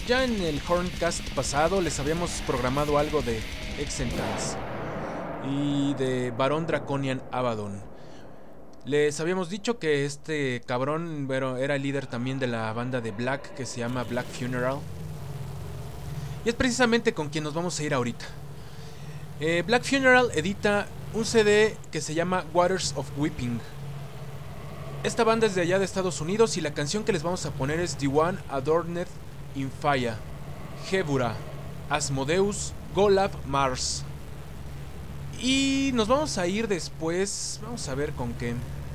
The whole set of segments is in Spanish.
ya en el Horncast pasado les habíamos programado algo de Exentance y de Barón Draconian Abaddon. Les habíamos dicho que este cabrón era el líder también de la banda de Black que se llama Black Funeral. Y es precisamente con quien nos vamos a ir ahorita. Black Funeral edita un CD que se llama Waters of Weeping. Esta banda es de allá de Estados Unidos y la canción que les vamos a poner es The One Adorned in Fire, Gebura, Asmodeus, Golab, Mars. Y nos vamos a ir después, vamos a ver con qué.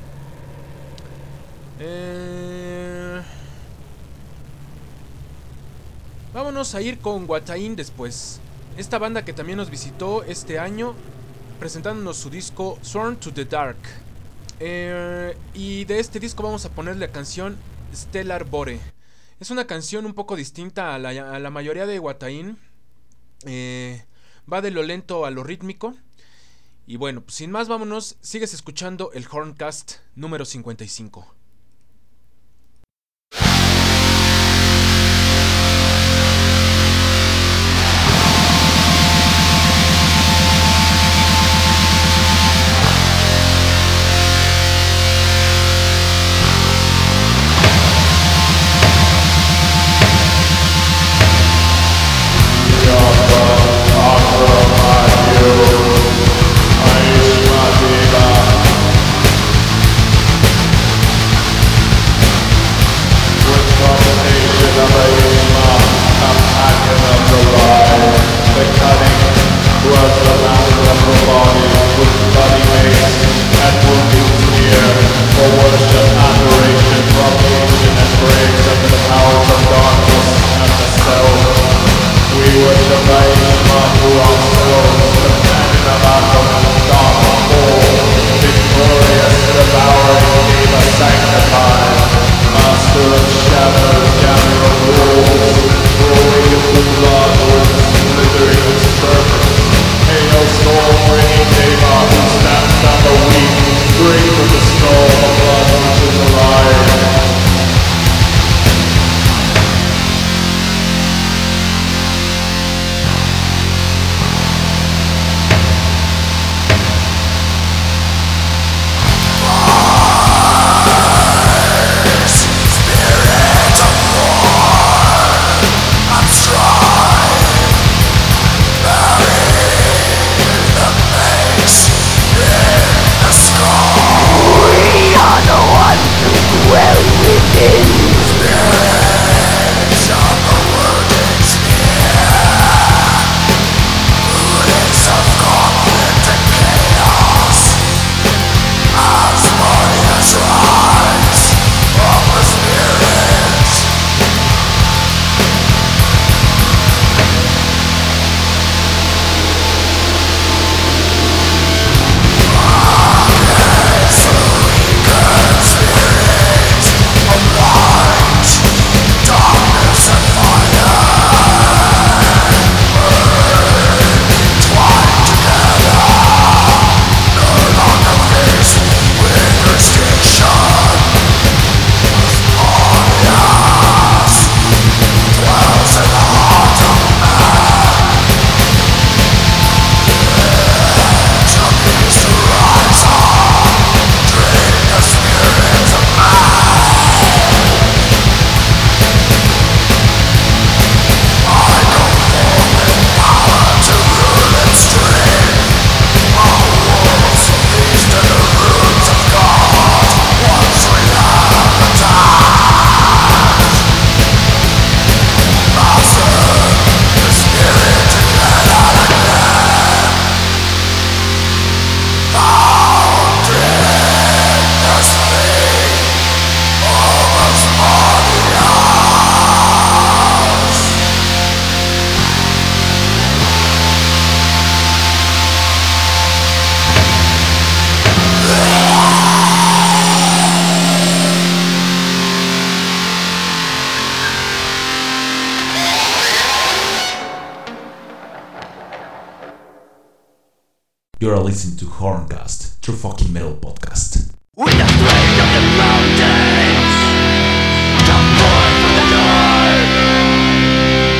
Vámonos a ir con Watain después. Esta banda que también nos visitó este año presentándonos su disco Sworn to the Dark. Y de este disco vamos a poner la canción Stellar Bore. Es una canción un poco distinta a la mayoría de Watain. Va de lo lento a lo rítmico. Y bueno, pues sin más vámonos. Sigues escuchando el Horncast número 55. You are listening to Horncast, True Fucking Metal Podcast. With the strength of the mountains, come forth from the dark.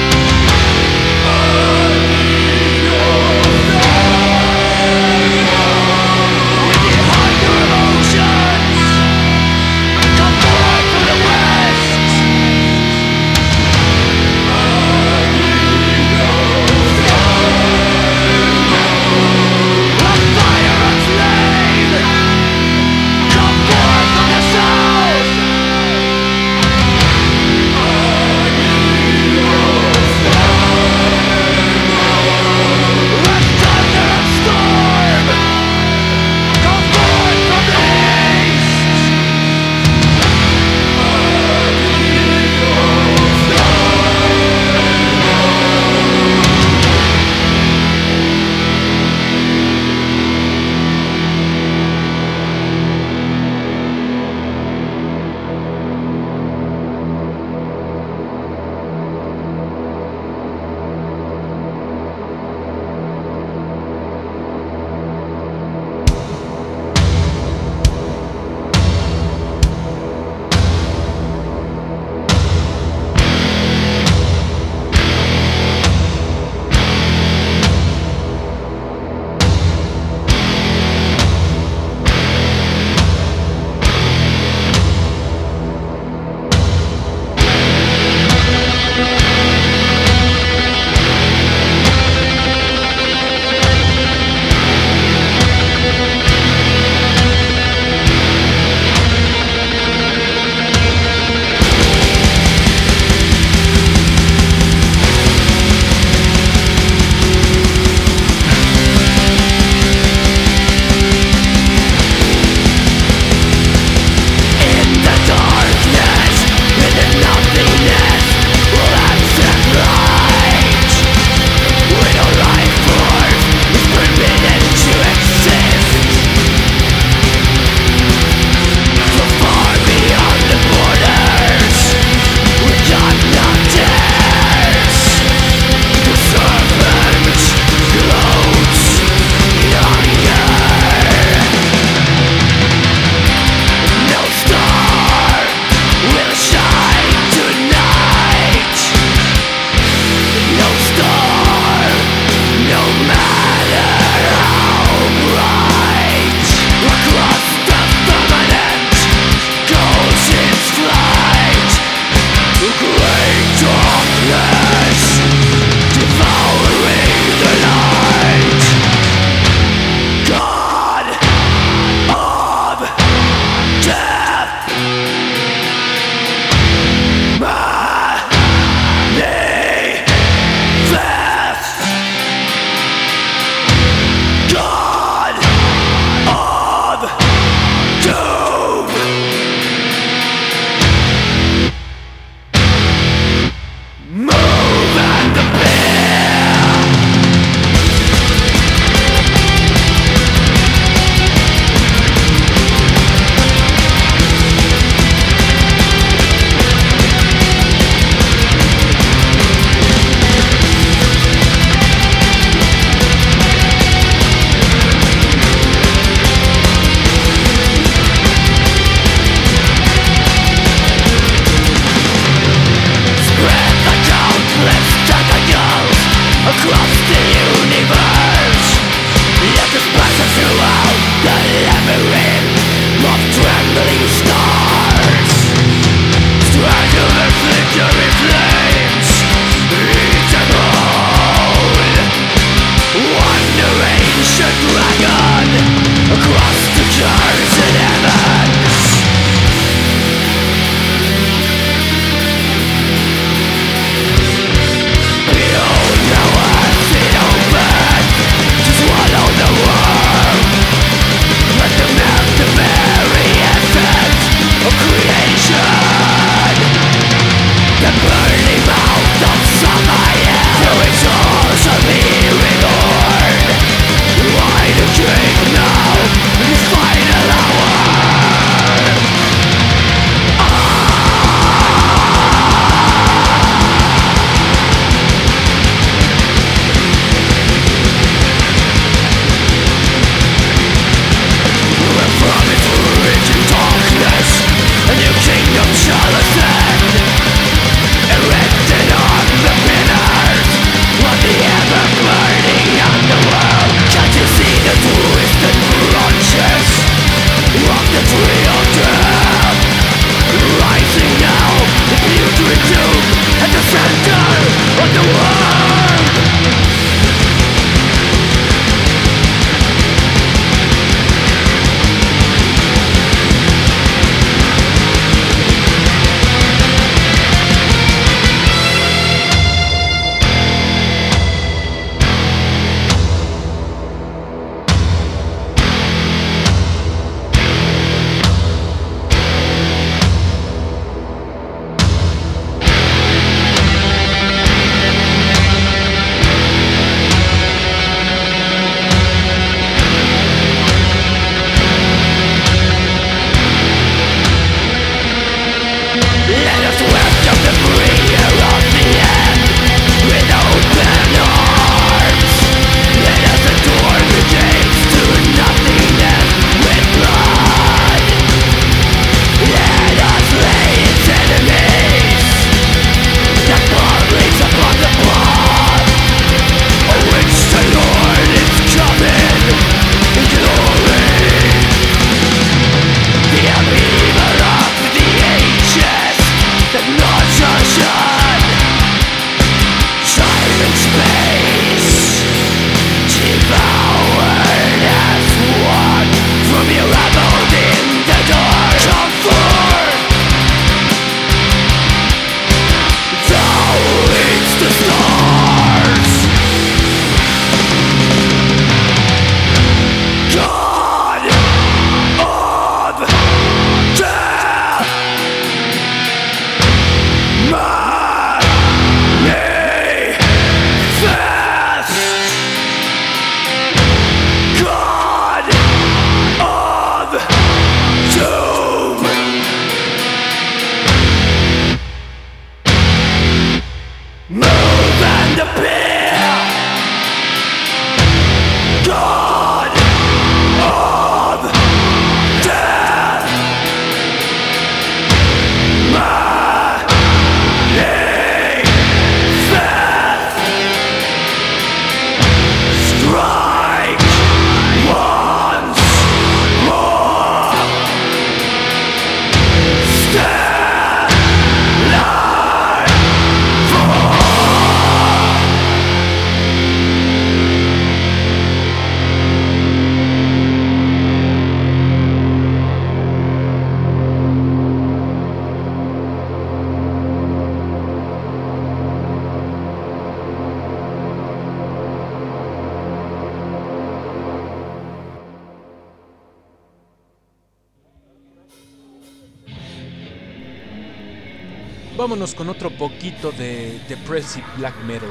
Vámonos con otro poquito de Depressive Black Metal.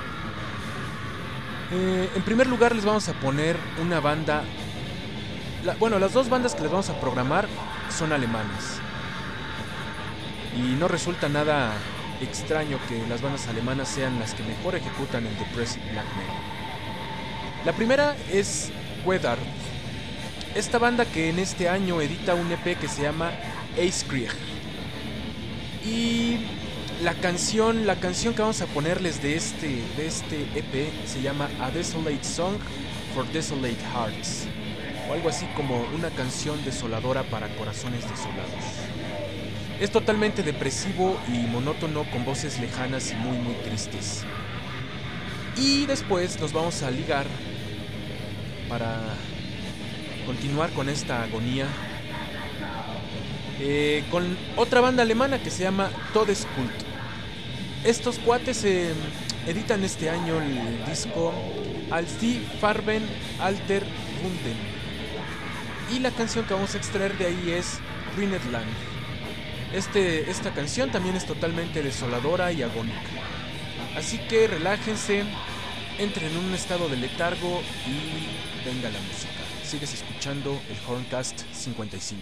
En primer lugar les vamos a poner una banda. Las dos bandas que les vamos a programar son alemanas. Y no resulta nada extraño que las bandas alemanas sean las que mejor ejecutan el Depressive Black Metal. La primera es Weather. Esta banda que en este año edita un EP que se llama Eiskrieg. Y la canción que vamos a ponerles de este EP se llama A Desolate Song for Desolate Hearts, o algo así como una canción desoladora para corazones desolados. Es totalmente depresivo y monótono, con voces lejanas y muy muy tristes. Y después nos vamos a ligar para continuar con esta agonía con otra banda alemana que se llama Todeskult. Estos cuates editan este año el disco Als die Farben alter Wunden, y la canción que vamos a extraer de ahí es Ruined Land. Esta canción también es totalmente desoladora y agónica, así que relájense, entren en un estado de letargo y venga la música. Sigues escuchando el Horncast 55.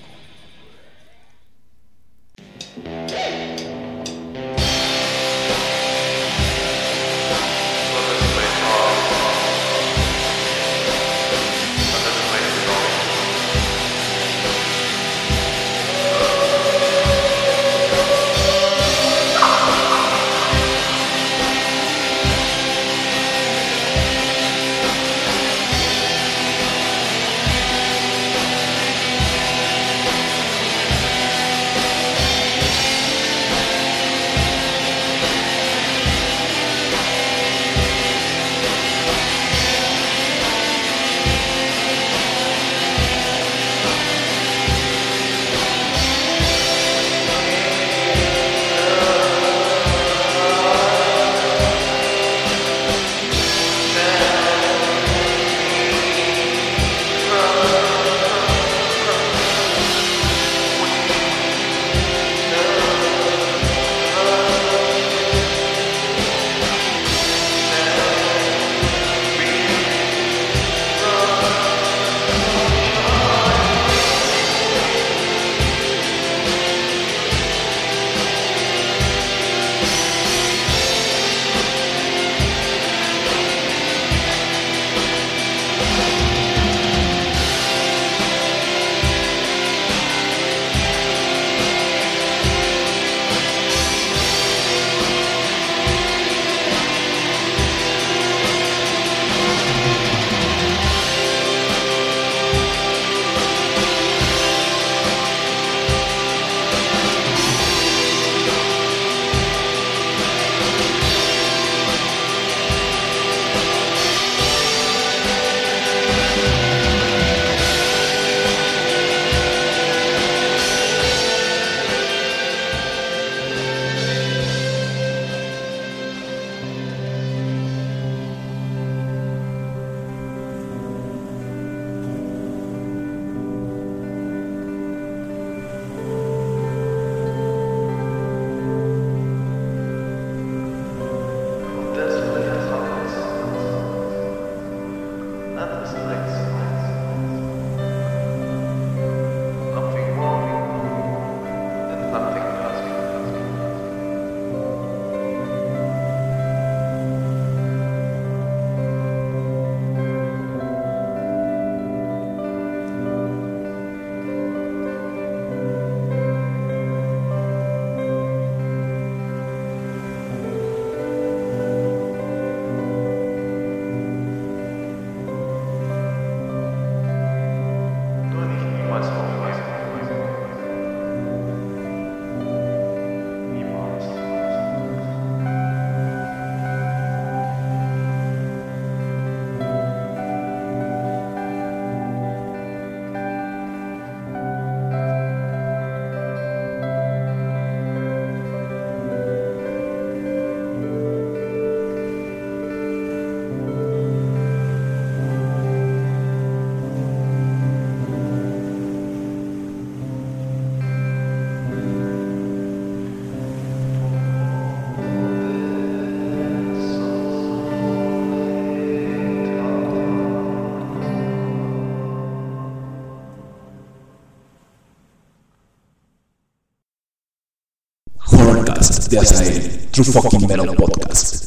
Podcast de Azael, True Fucking Metal Podcast.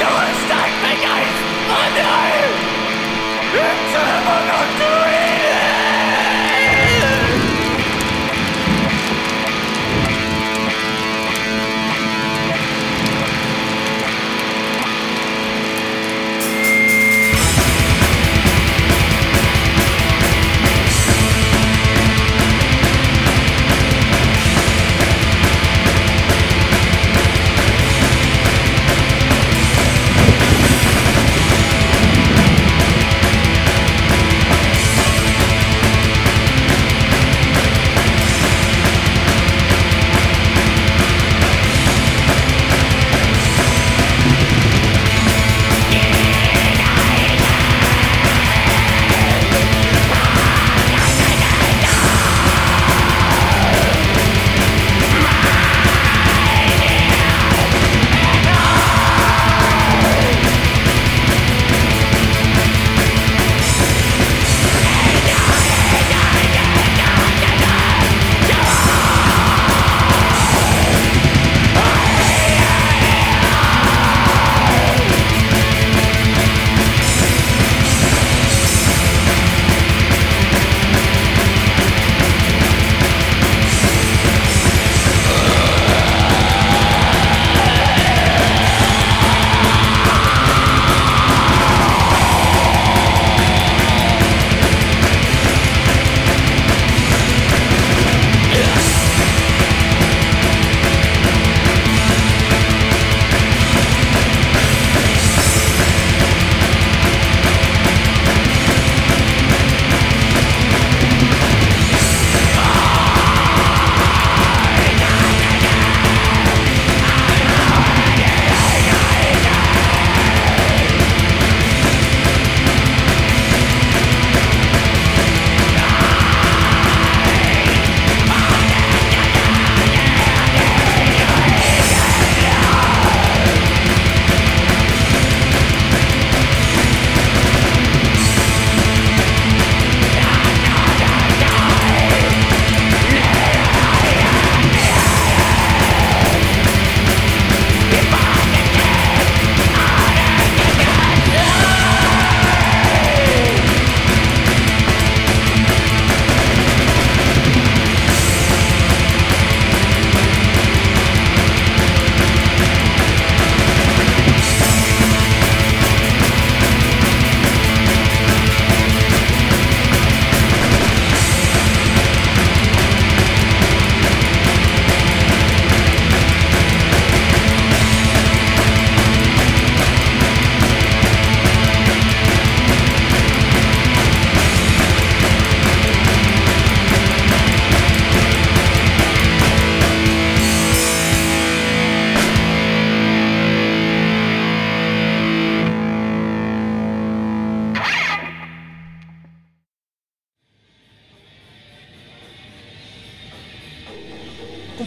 It's never not to eat it.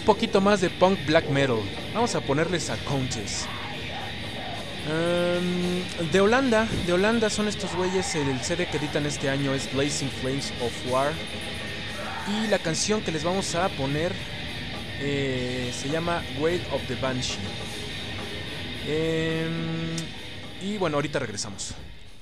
poquito más de punk black metal. Vamos a ponerles a Countess. De Holanda son estos güeyes. El CD que editan este año es Blazing Flames of War. Y la canción que les vamos a poner se llama Wail of the Banshee. Y bueno, ahorita regresamos.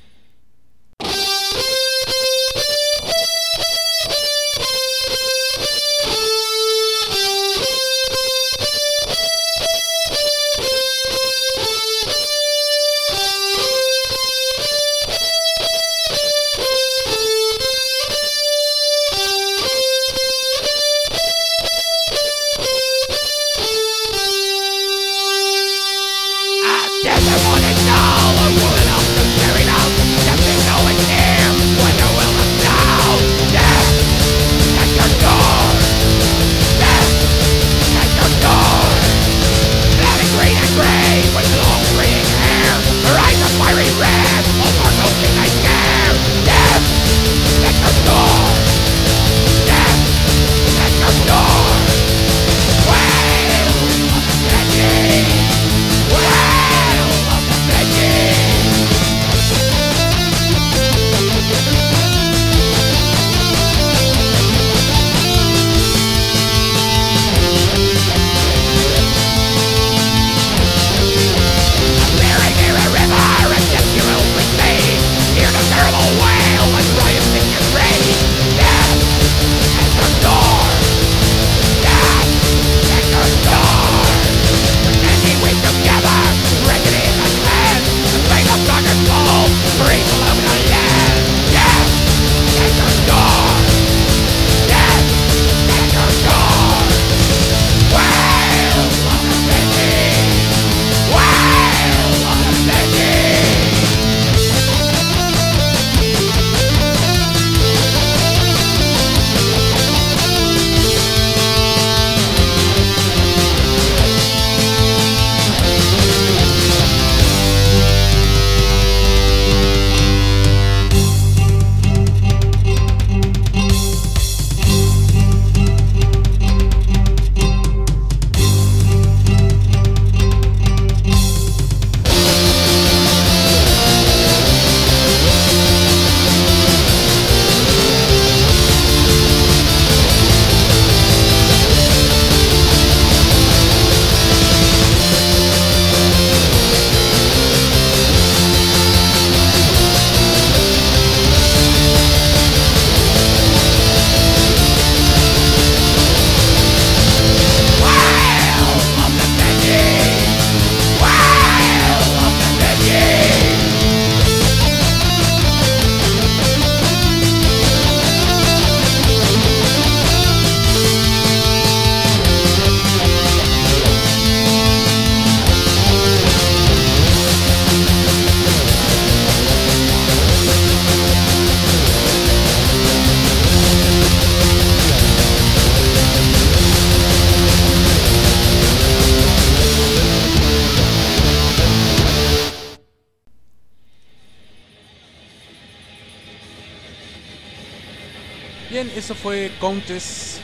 Bien, eso fue Countess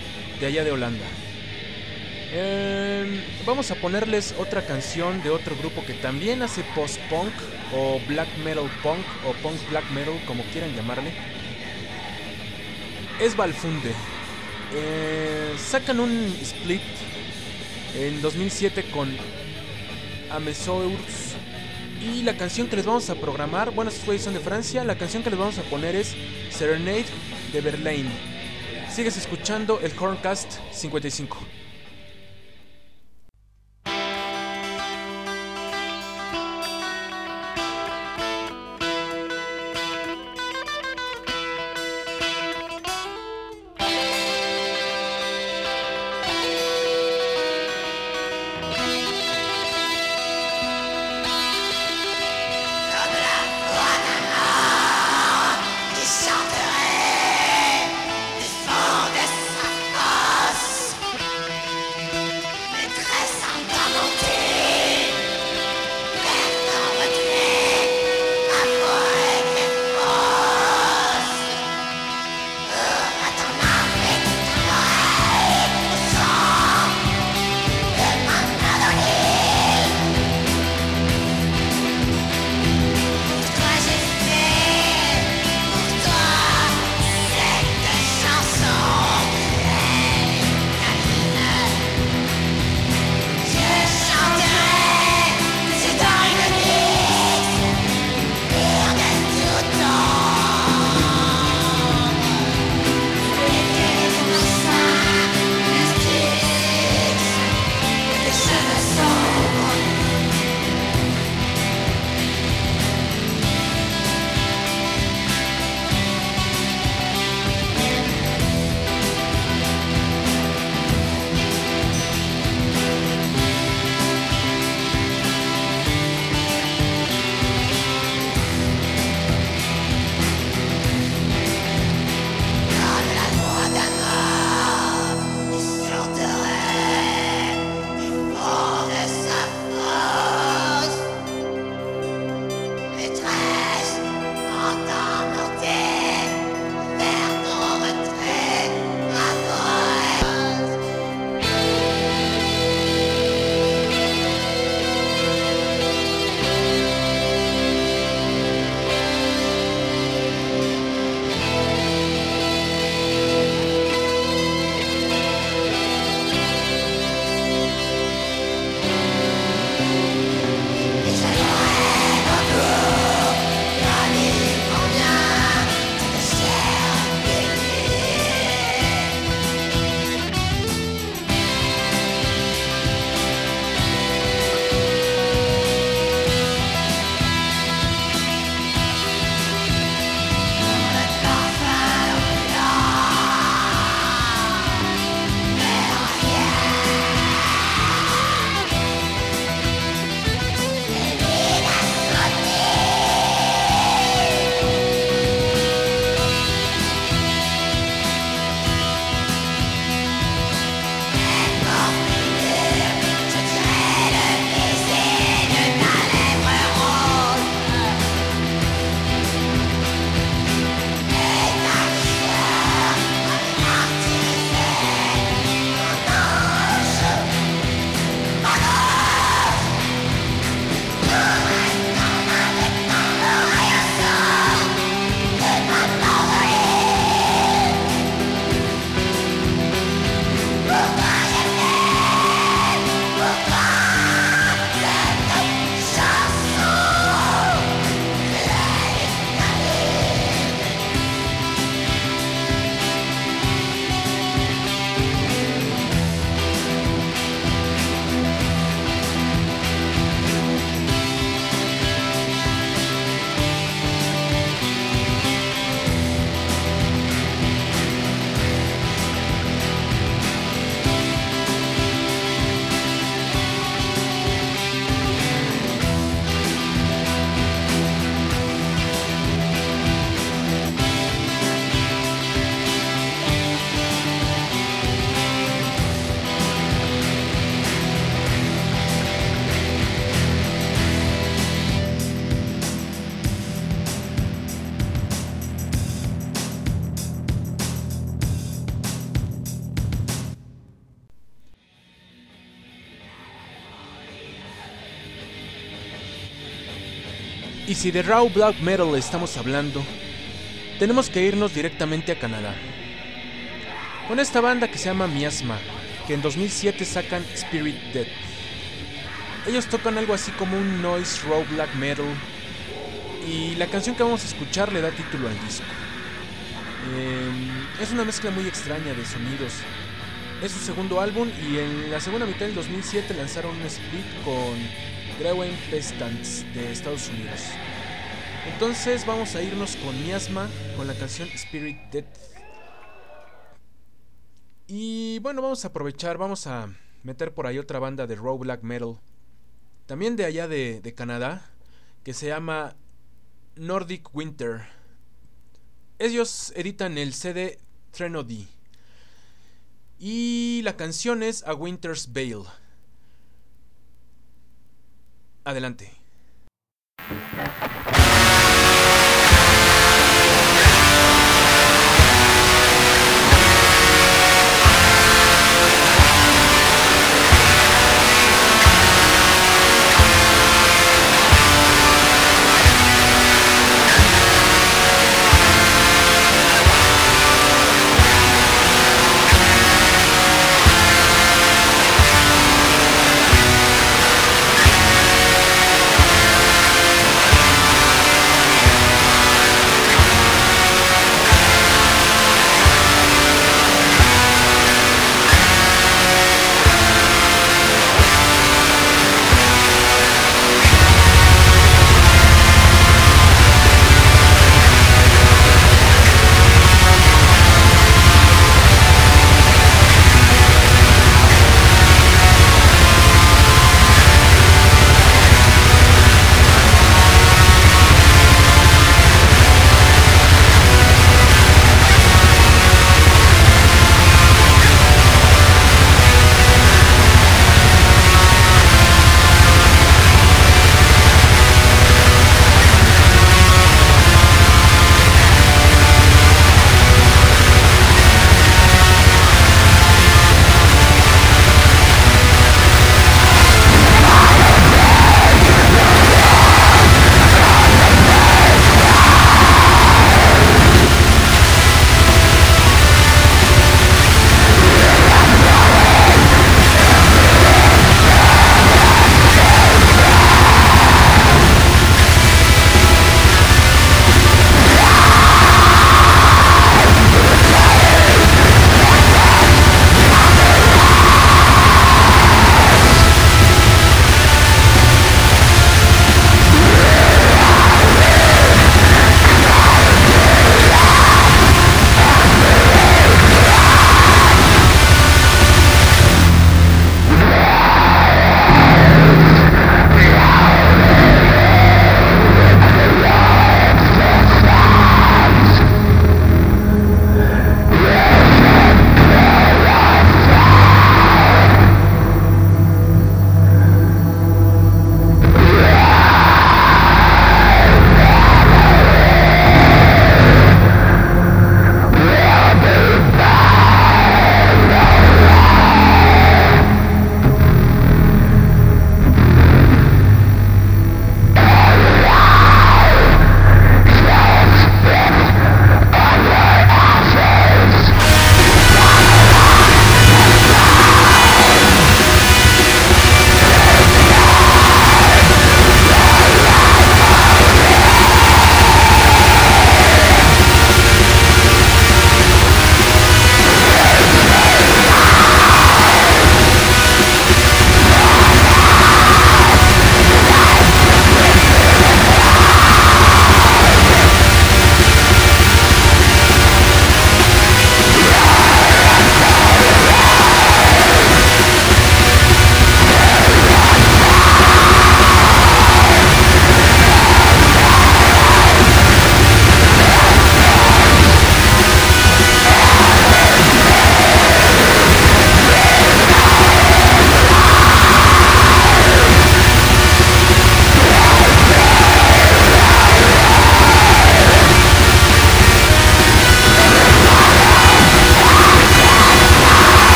de allá de Holanda. Vamos a ponerles otra canción de otro grupo que también hace post-punk o black metal punk o punk black metal, como quieran llamarle. Es Valfunde. Sacan un split en 2007 con Amesours. Y la canción que les vamos a programar, bueno, estos güeyes son de Francia. La canción que les vamos a poner es Serenade de Berlin. Sigues escuchando el Horncast 55. Y si de raw black metal estamos hablando, tenemos que irnos directamente a Canadá, con esta banda que se llama Miasma, que en 2007 sacan Spirit Death. Ellos tocan algo así como un noise raw black metal, y la canción que vamos a escuchar le da título al disco. Es una mezcla muy extraña de sonidos. Es su segundo álbum, y en la segunda mitad del 2007 lanzaron un split con Grewin Pestants de Estados Unidos. Entonces vamos a irnos con Miasma, con la canción Spirit Death. Y bueno, vamos a aprovechar, vamos a meter por ahí otra banda de raw black metal, también de allá de Canadá, que se llama Nordic Winter. Ellos editan el CD Threnody, y la canción es A Winter's Veil. Adelante.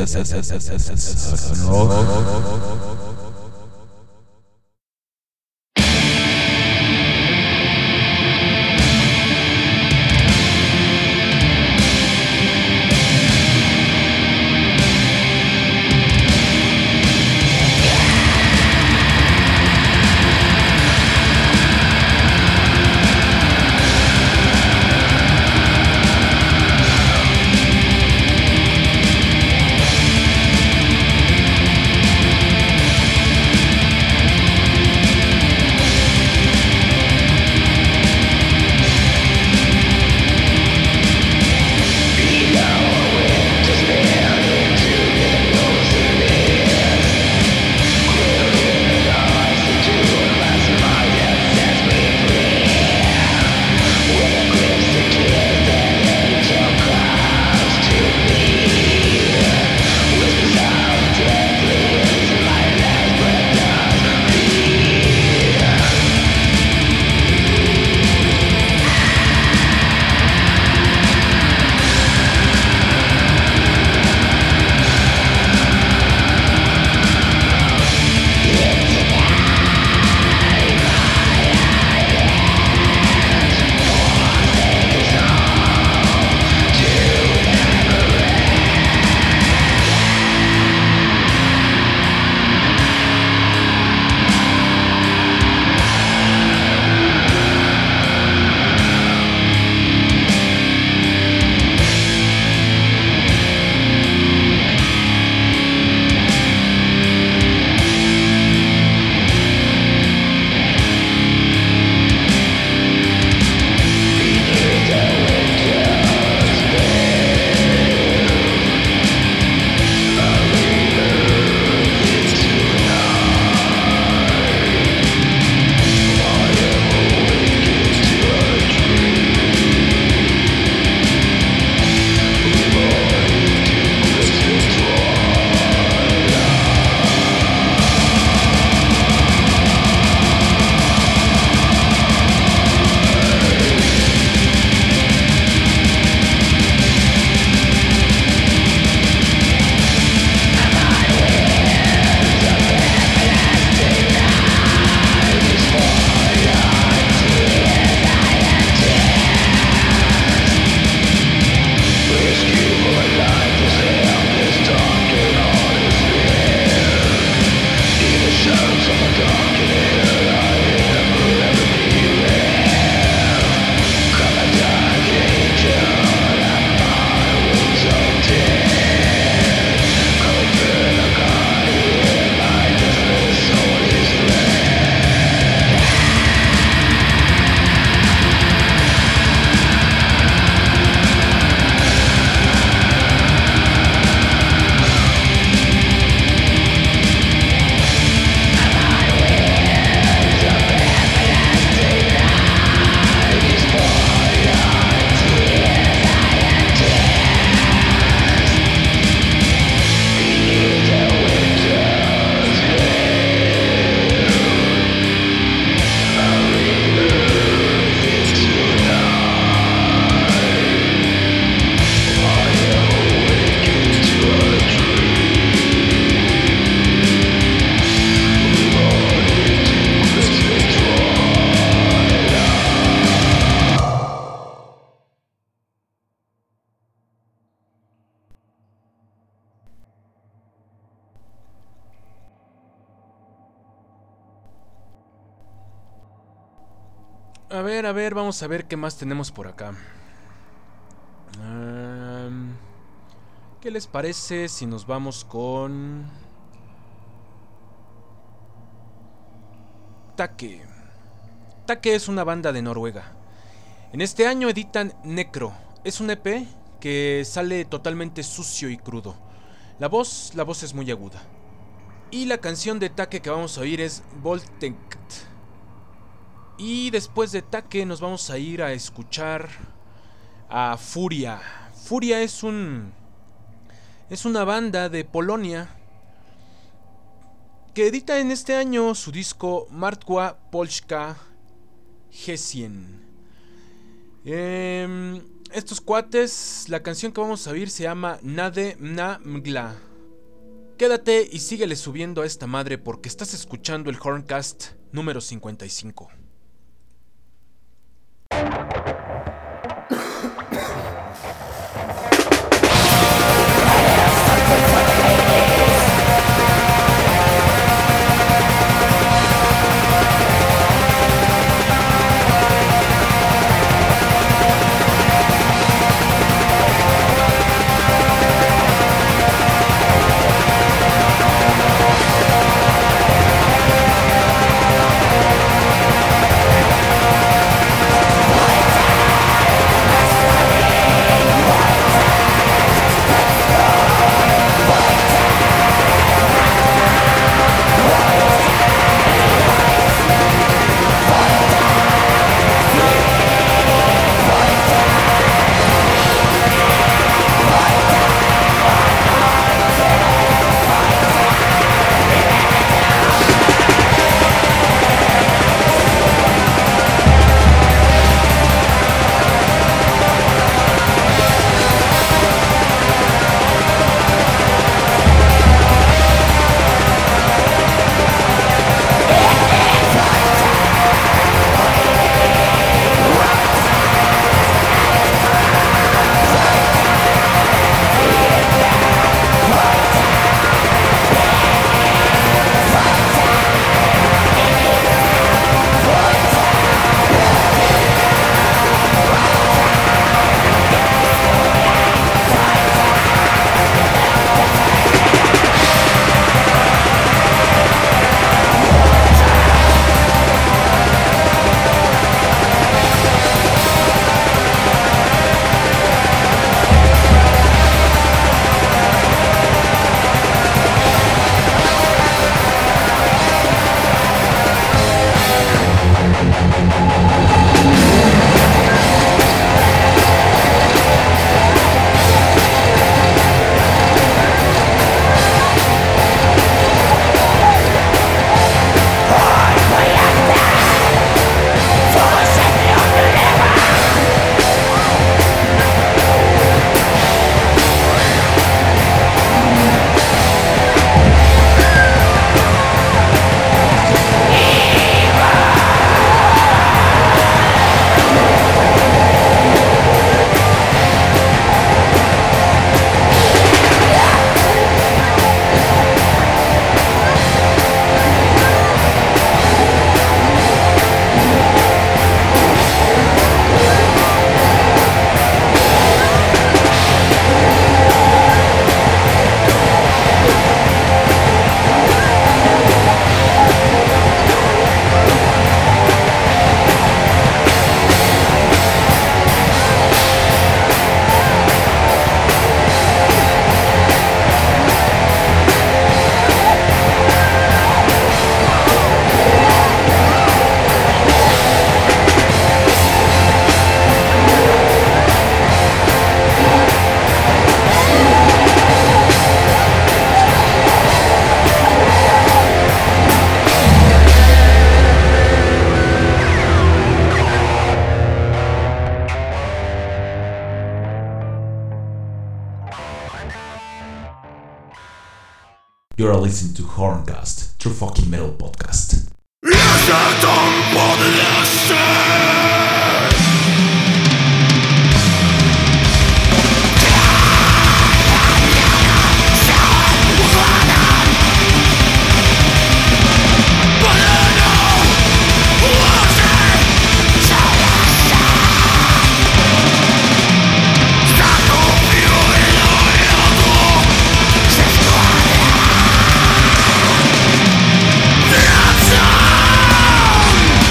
A ver, vamos a ver qué más tenemos por acá. ¿Qué les parece si nos vamos con Take? Take es una banda de Noruega. En este año editan Necro. Es un EP que sale totalmente sucio y crudo. La voz es muy aguda. Y la canción de Take que vamos a oír es Voldtekt. Y después de Take nos vamos a ir a escuchar a Furia. Furia es una banda de Polonia que edita en este año su disco Martwa Polska Hesien. Estos cuates, la canción que vamos a oír se llama Nade na Mgla. Quédate y síguele subiendo a esta madre porque estás escuchando el Horncast número 55. You are listening to Horncast, True Fucking Metal Podcast. That's all.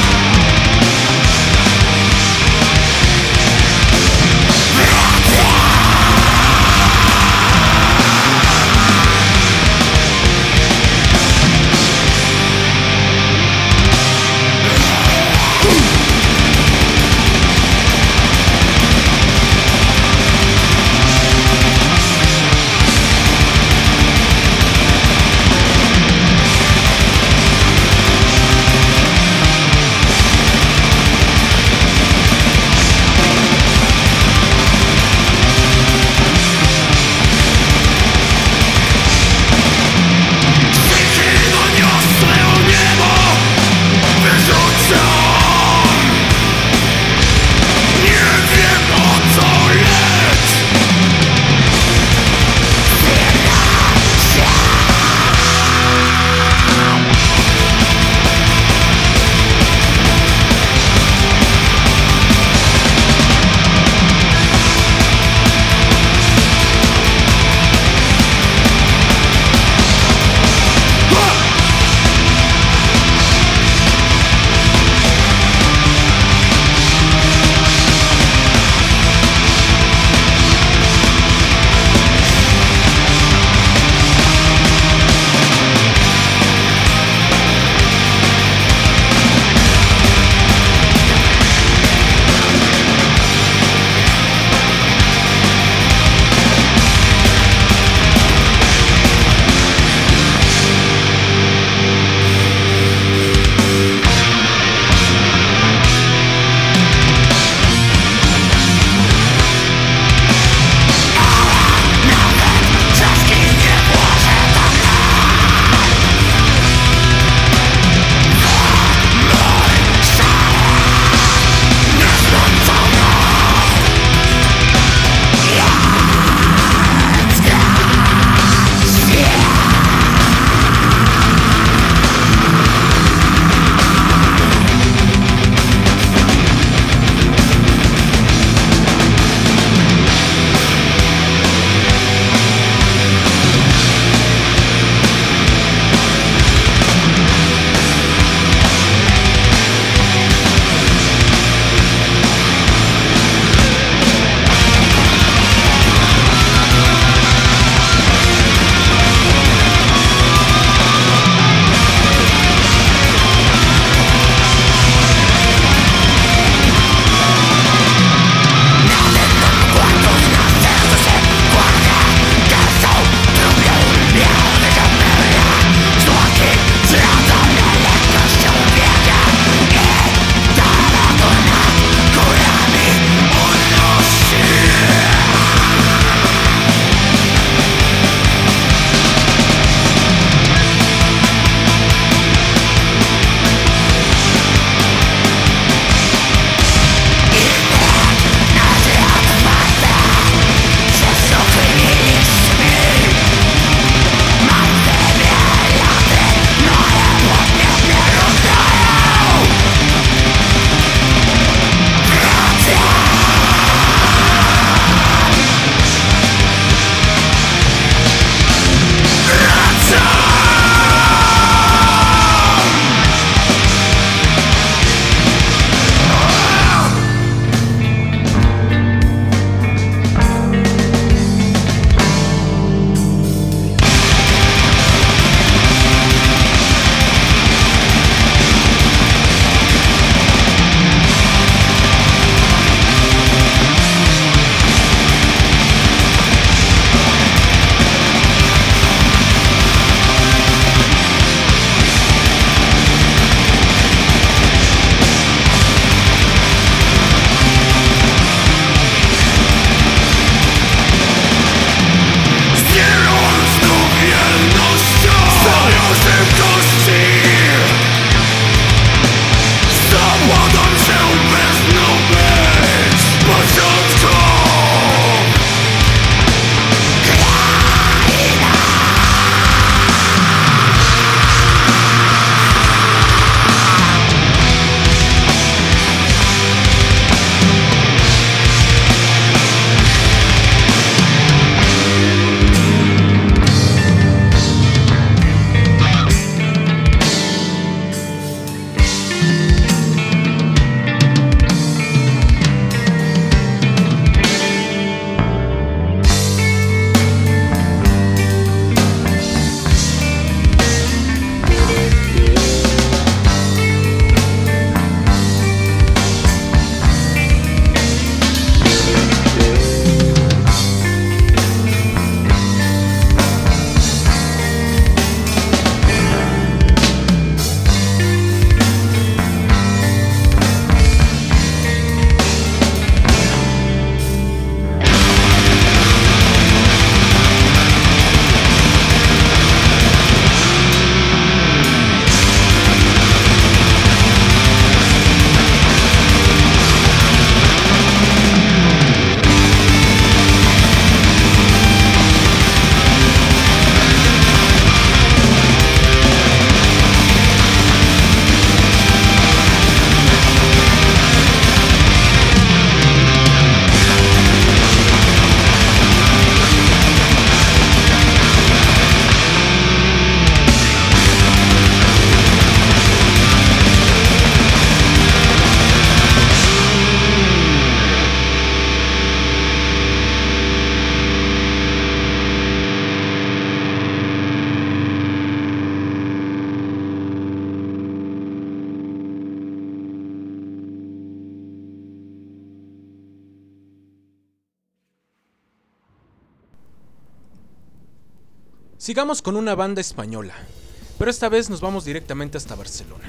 Sigamos con una banda española, pero esta vez nos vamos directamente hasta Barcelona.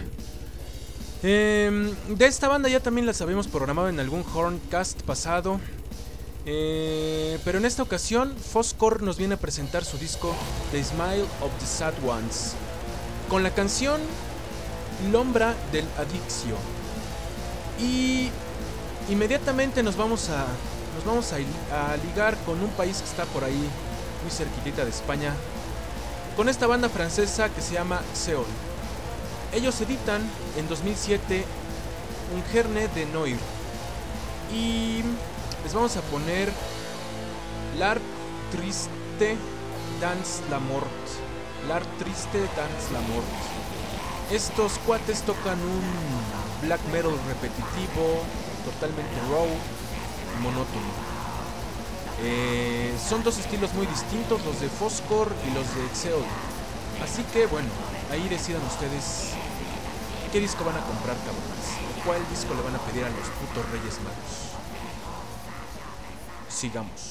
De esta banda ya también las habíamos programado en algún Horncast pasado, pero en esta ocasión Foscor nos viene a presentar su disco The Smile of the Sad Ones, con la canción L'Ombra del Adiccio. Y inmediatamente nos vamos a ligar con un país que está por ahí muy cerquitita de España, con esta banda francesa que se llama Seol. Ellos editan en 2007 un Journée de Noir y les vamos a poner L'Art Triste dans la Mort. L'Art Triste dans la Mort. Estos cuates tocan un black metal repetitivo, totalmente raw y monótono. Son dos estilos muy distintos, los de Foscor y los de Exeol. Así que bueno, ahí decidan ustedes qué disco van a comprar, cabrones. ¿Cuál disco le van a pedir a los putos Reyes Magos? Sigamos.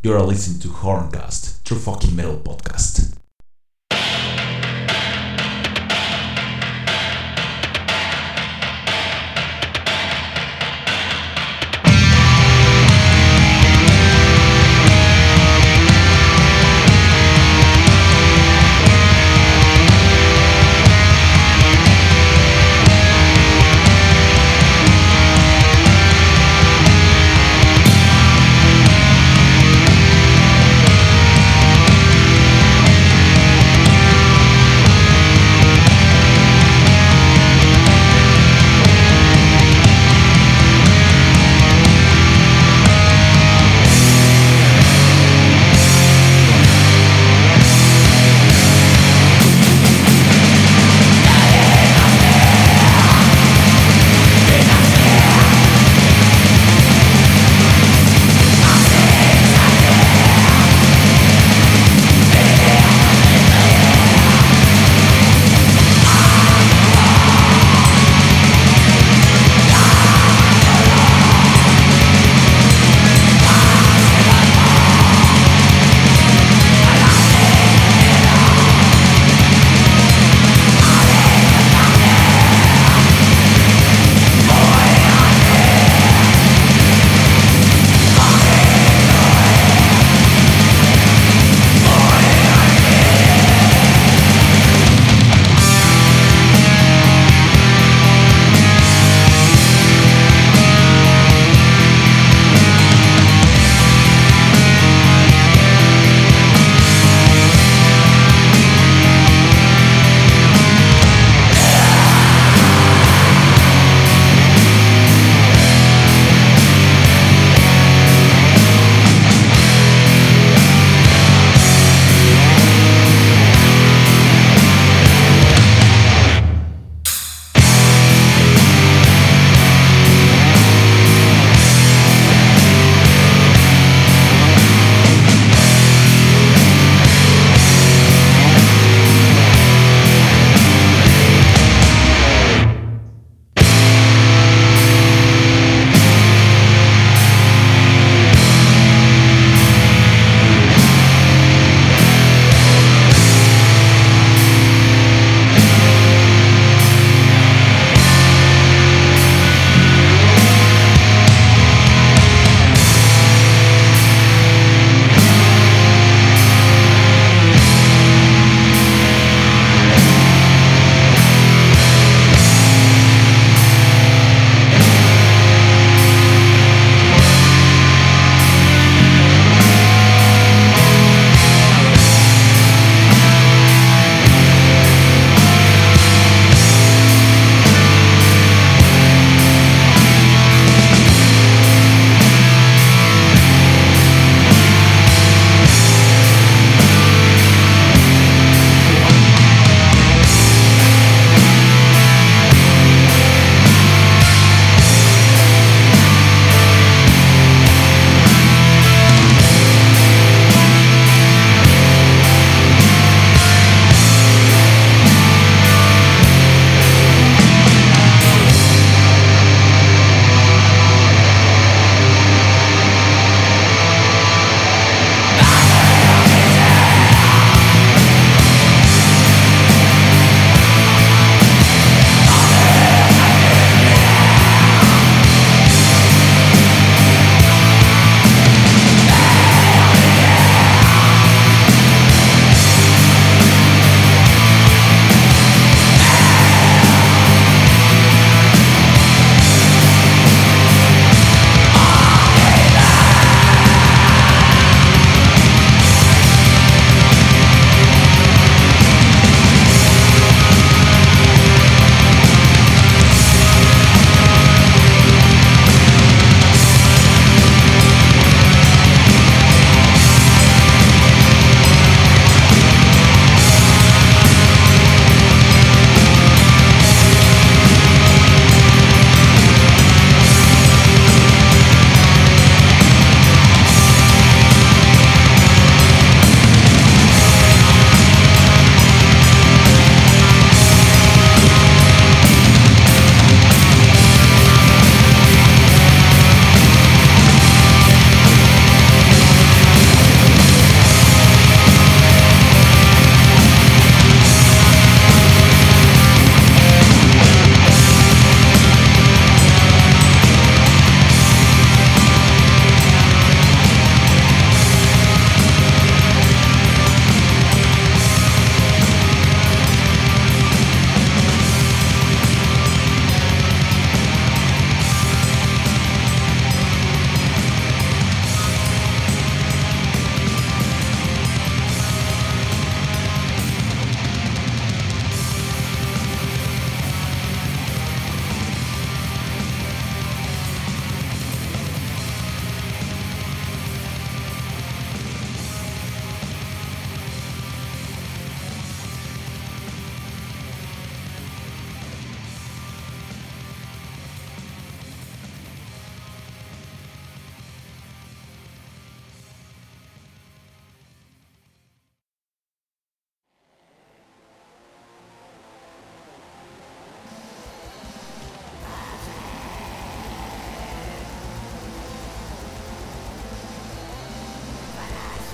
You're listening to Horncast, True Fucking Metal Podcast.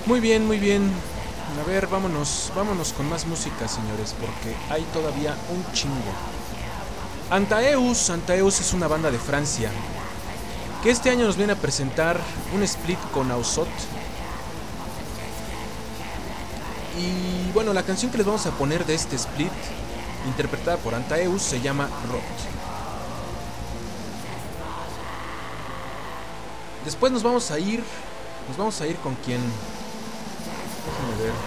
Muy bien, muy bien. A ver, vámonos con más música, señores, porque hay todavía un chingo. Antaeus es una banda de Francia que este año nos viene a presentar un split con Ausot. Y bueno, la canción que les vamos a poner de este split, interpretada por Antaeus, se llama Rot. Después nos vamos a ir con quién. Déjenme ver.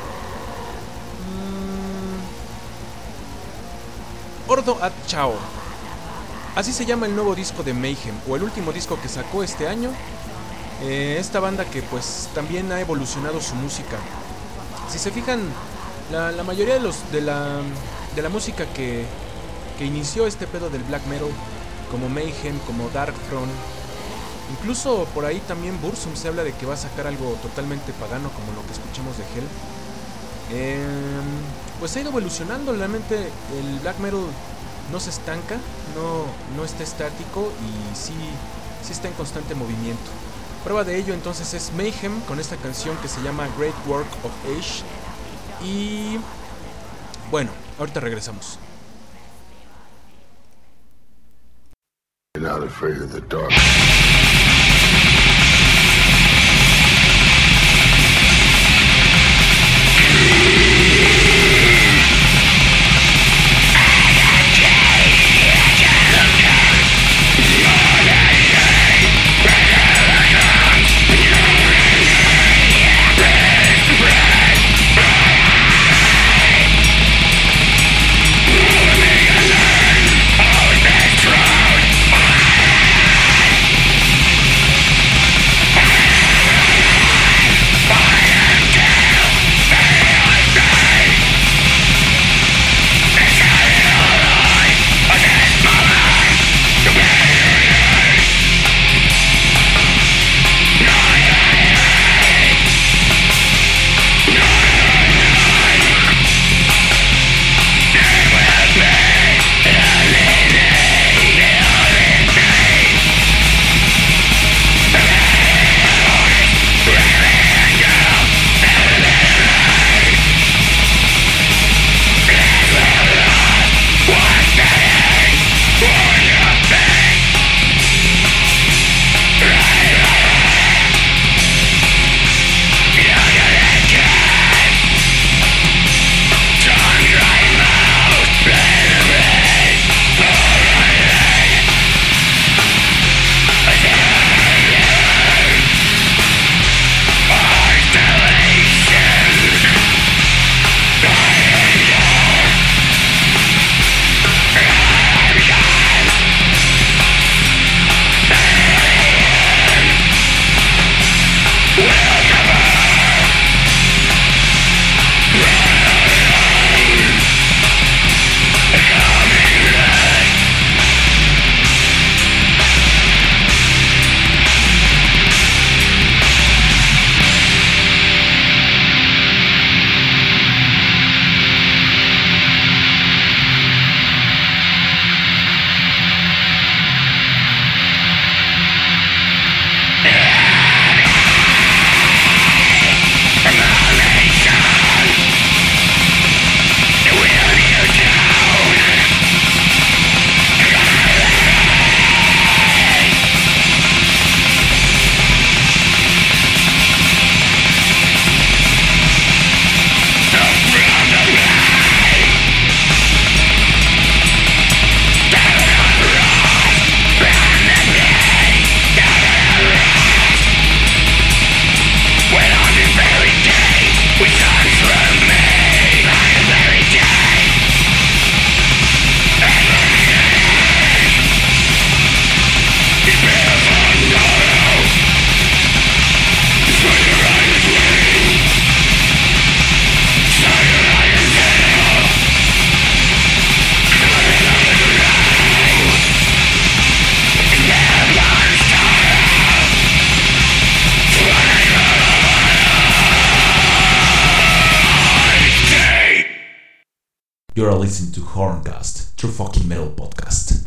Ordo ad Chao. Así se llama el nuevo disco de Mayhem, o el último disco que sacó este año. Esta banda que pues también ha evolucionado su música. Si se fijan, la mayoría de la música que inició este pedo del black metal, como Mayhem, como Darkthrone, incluso por ahí también Burzum se habla de que va a sacar algo totalmente pagano, como lo que escuchamos de Hell. Pues ha ido evolucionando. Realmente el black metal no se estanca, no está estático y sí está en constante movimiento. Prueba de ello entonces es Mayhem con esta canción que se llama Great Work of Age. Y bueno, ahorita regresamos. You're not afraid of the dark. You are listening to Horncast, True Fucking Metal Podcast.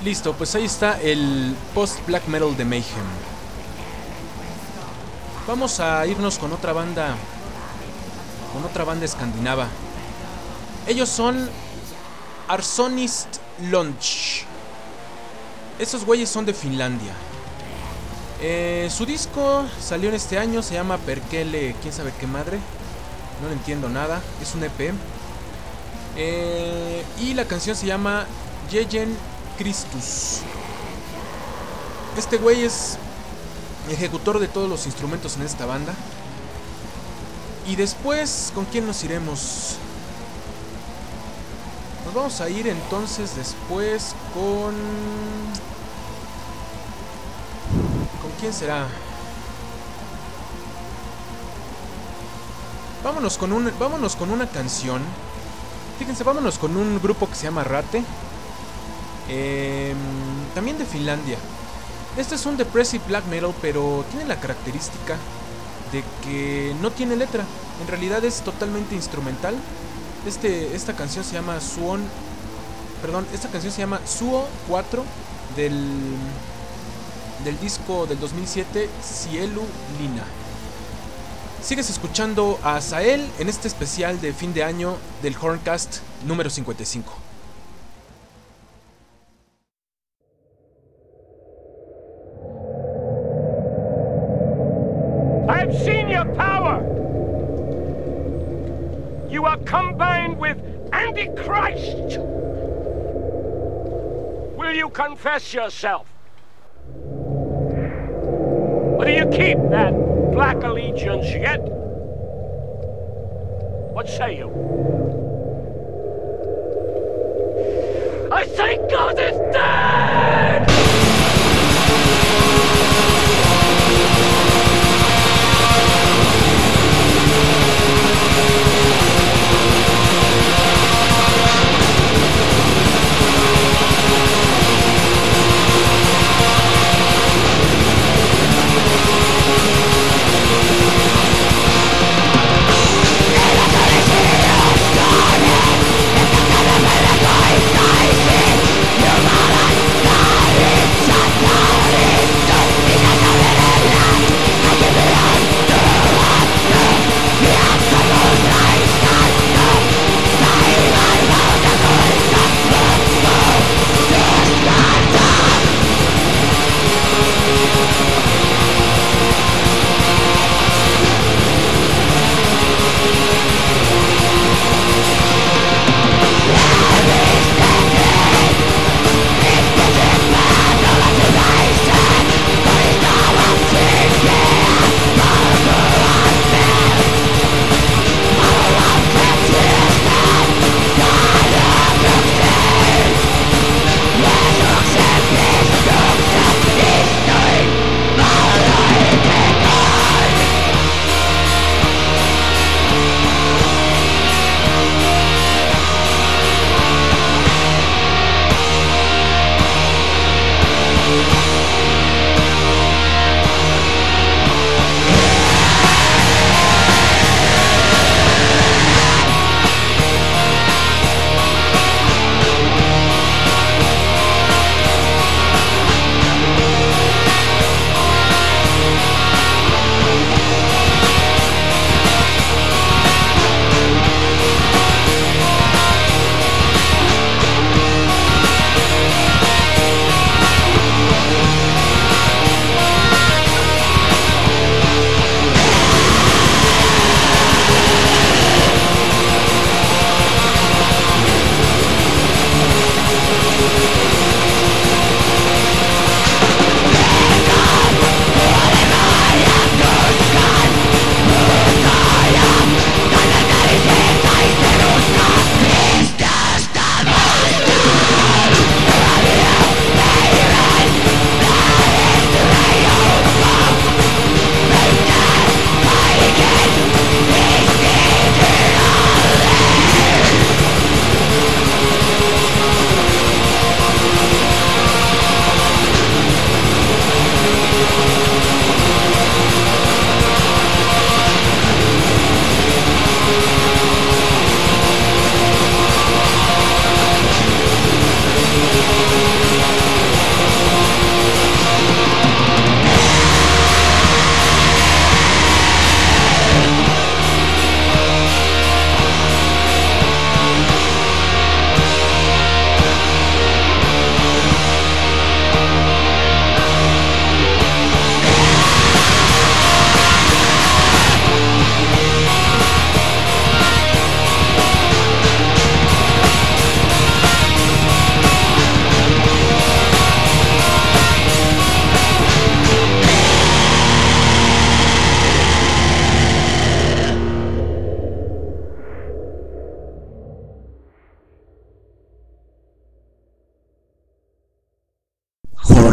Listo, pues ahí está el post-black metal de Mayhem. Vamos a irnos con otra banda escandinava. Ellos son Arsonist Launch. Esos güeyes son de Finlandia. Su disco salió en este año, se llama Perkele, quién sabe qué madre. No le entiendo nada, es un EP. Y la canción se llama Yeyen Christus. Este güey es ejecutor de todos los instrumentos en esta banda. Y después, ¿con quién nos iremos? Nos vamos a ir entonces después con... ¿Con quién será? Vámonos con una canción. Fíjense, vámonos con un grupo que se llama Rate. También de Finlandia. Este es un depressive black metal, pero tiene la característica de que no tiene letra. En realidad es totalmente instrumental. Esta canción se llama Suo 4 del disco del 2007 Cielu Lina. Sigues escuchando a Azael en este especial de fin de año del Horncast número 55. I've seen your power. You are combined with Antichrist. Will you confess yourself? Or do you keep that black allegiance yet? What say you? I say God is dead! You're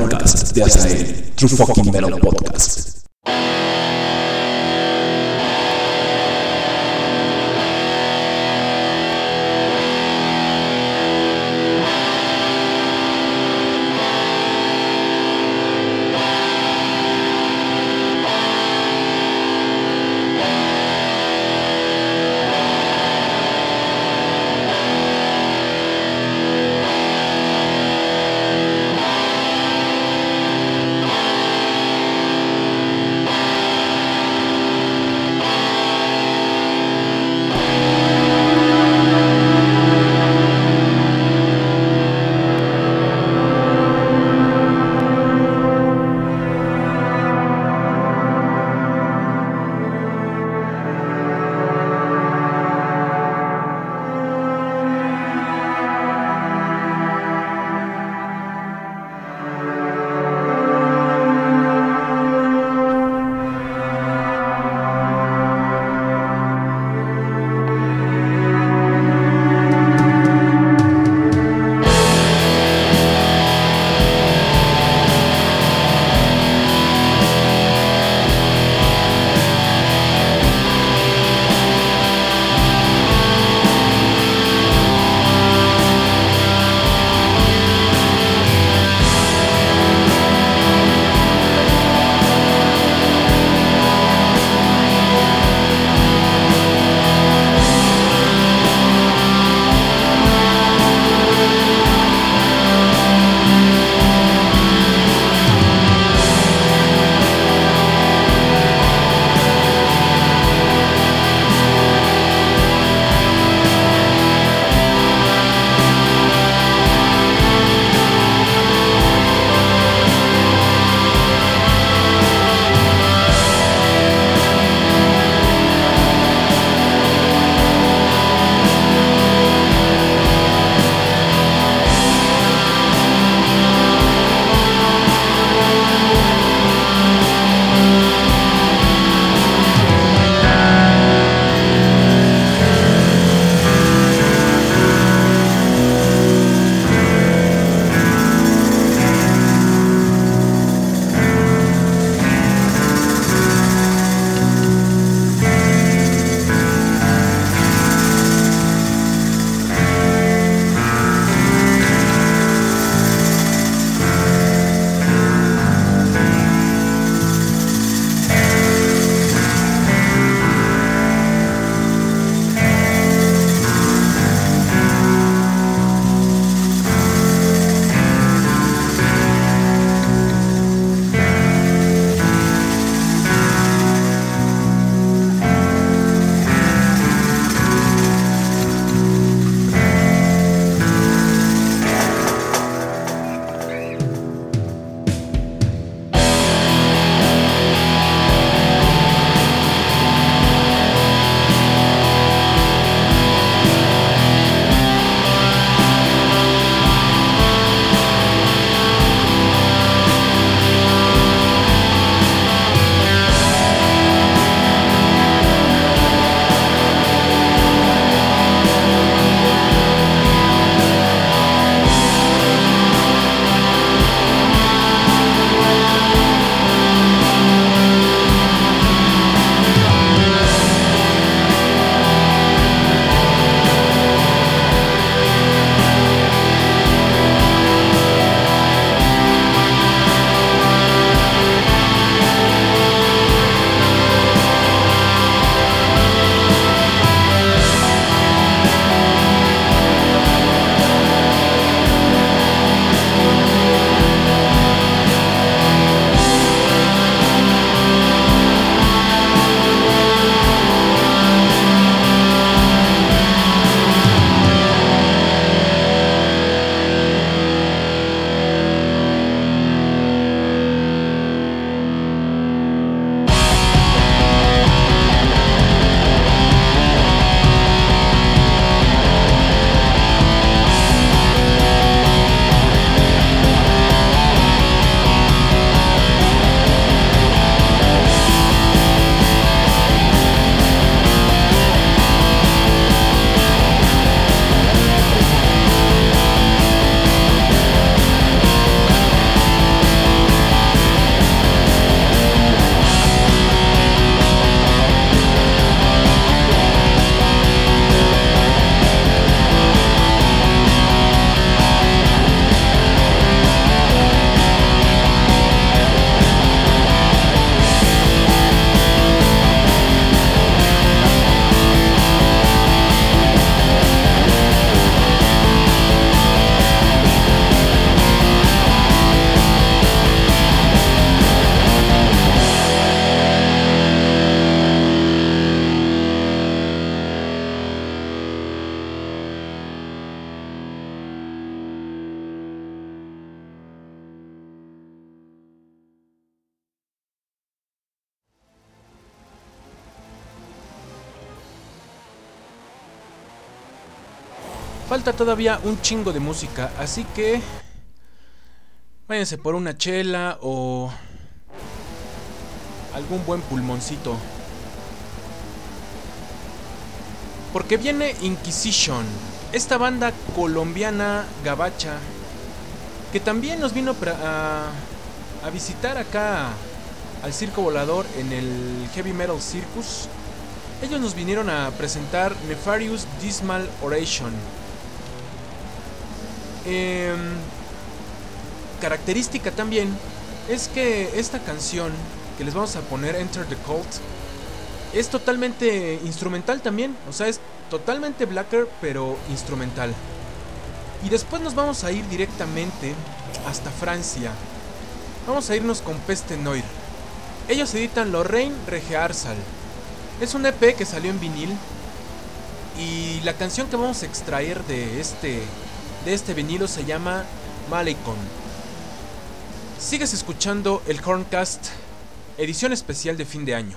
Horrorcast de Azael, True Fucking Metal Podcast. falta todavía un chingo de música, así que váyanse por una chela o algún buen pulmoncito, porque viene Inquisition, esta banda colombiana gabacha que también nos vino a visitar acá al Circo Volador en el Heavy Metal Circus. Ellos nos vinieron a presentar Nefarious Dismal Oration. Característica también es que esta canción que les vamos a poner, Enter the Cult, es totalmente instrumental también. O sea, es totalmente Blacker, pero instrumental. Y después nos vamos a ir directamente hasta Francia. Vamos a irnos con Peste Noir. Ellos editan Lorraine Regearsal. Es un EP que salió en vinil. Y la canción que vamos a extraer de este vinilo se llama Malecon. Sigues escuchando el Horncast, edición especial de fin de año.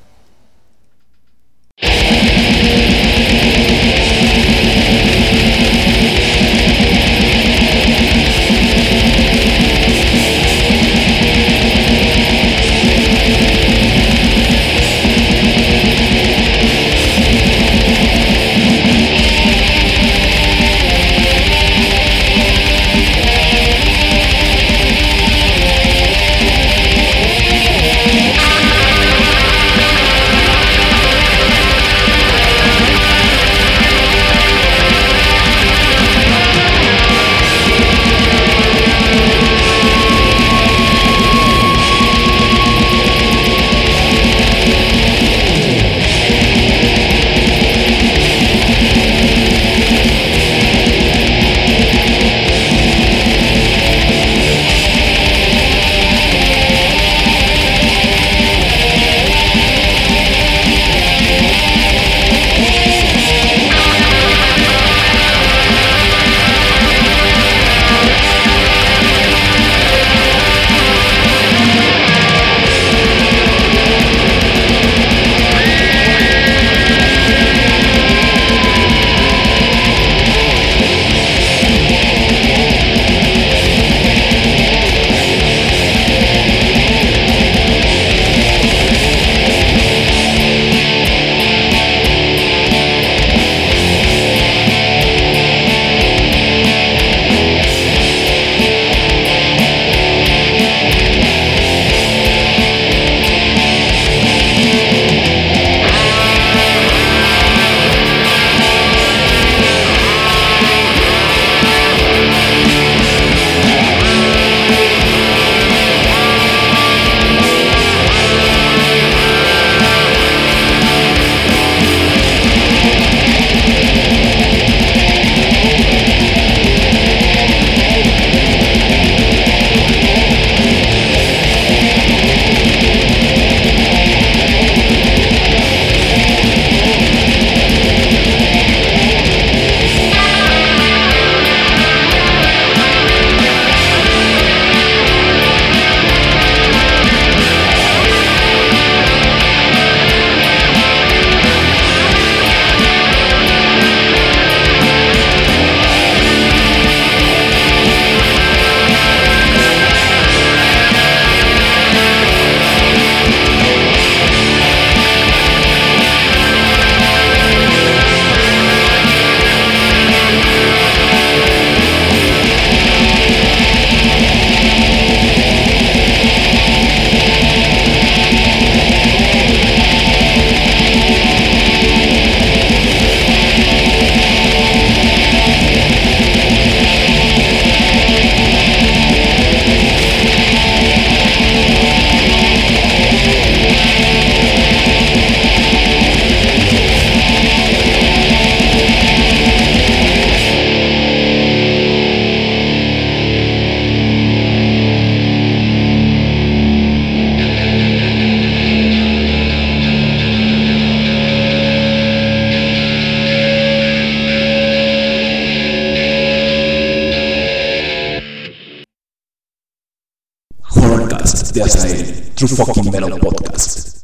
de Azael, True Fucking Metal Podcast.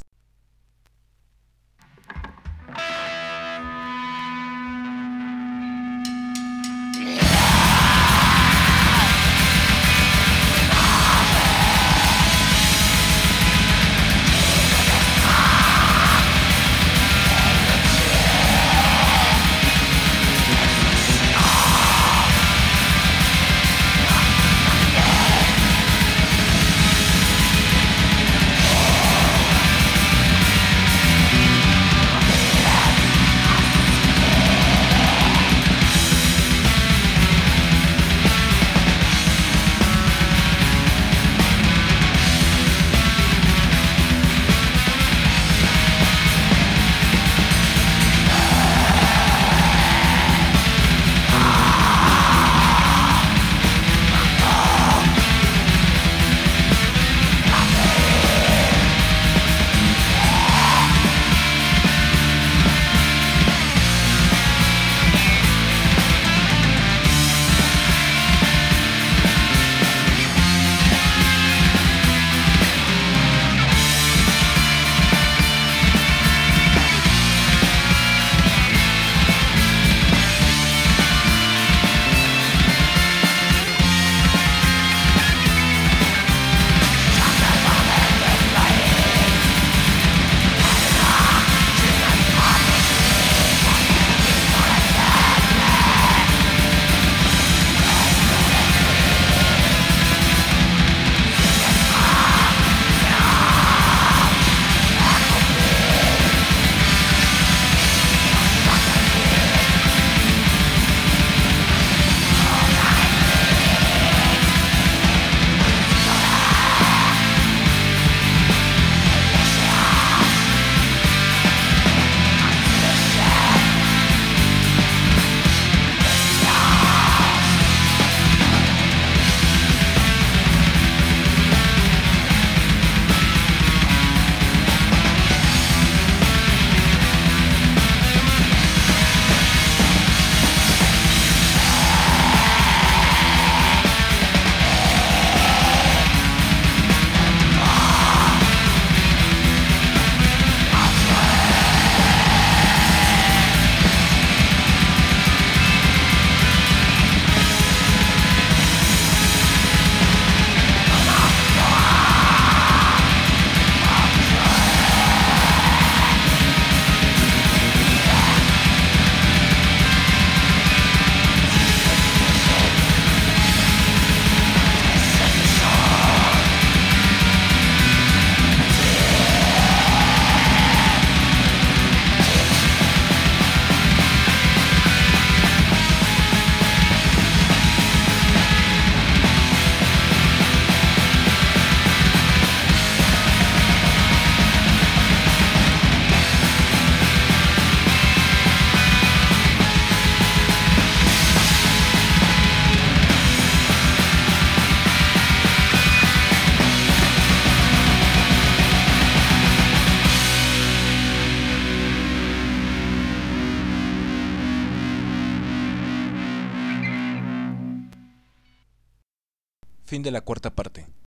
Fin de la cuarta parte.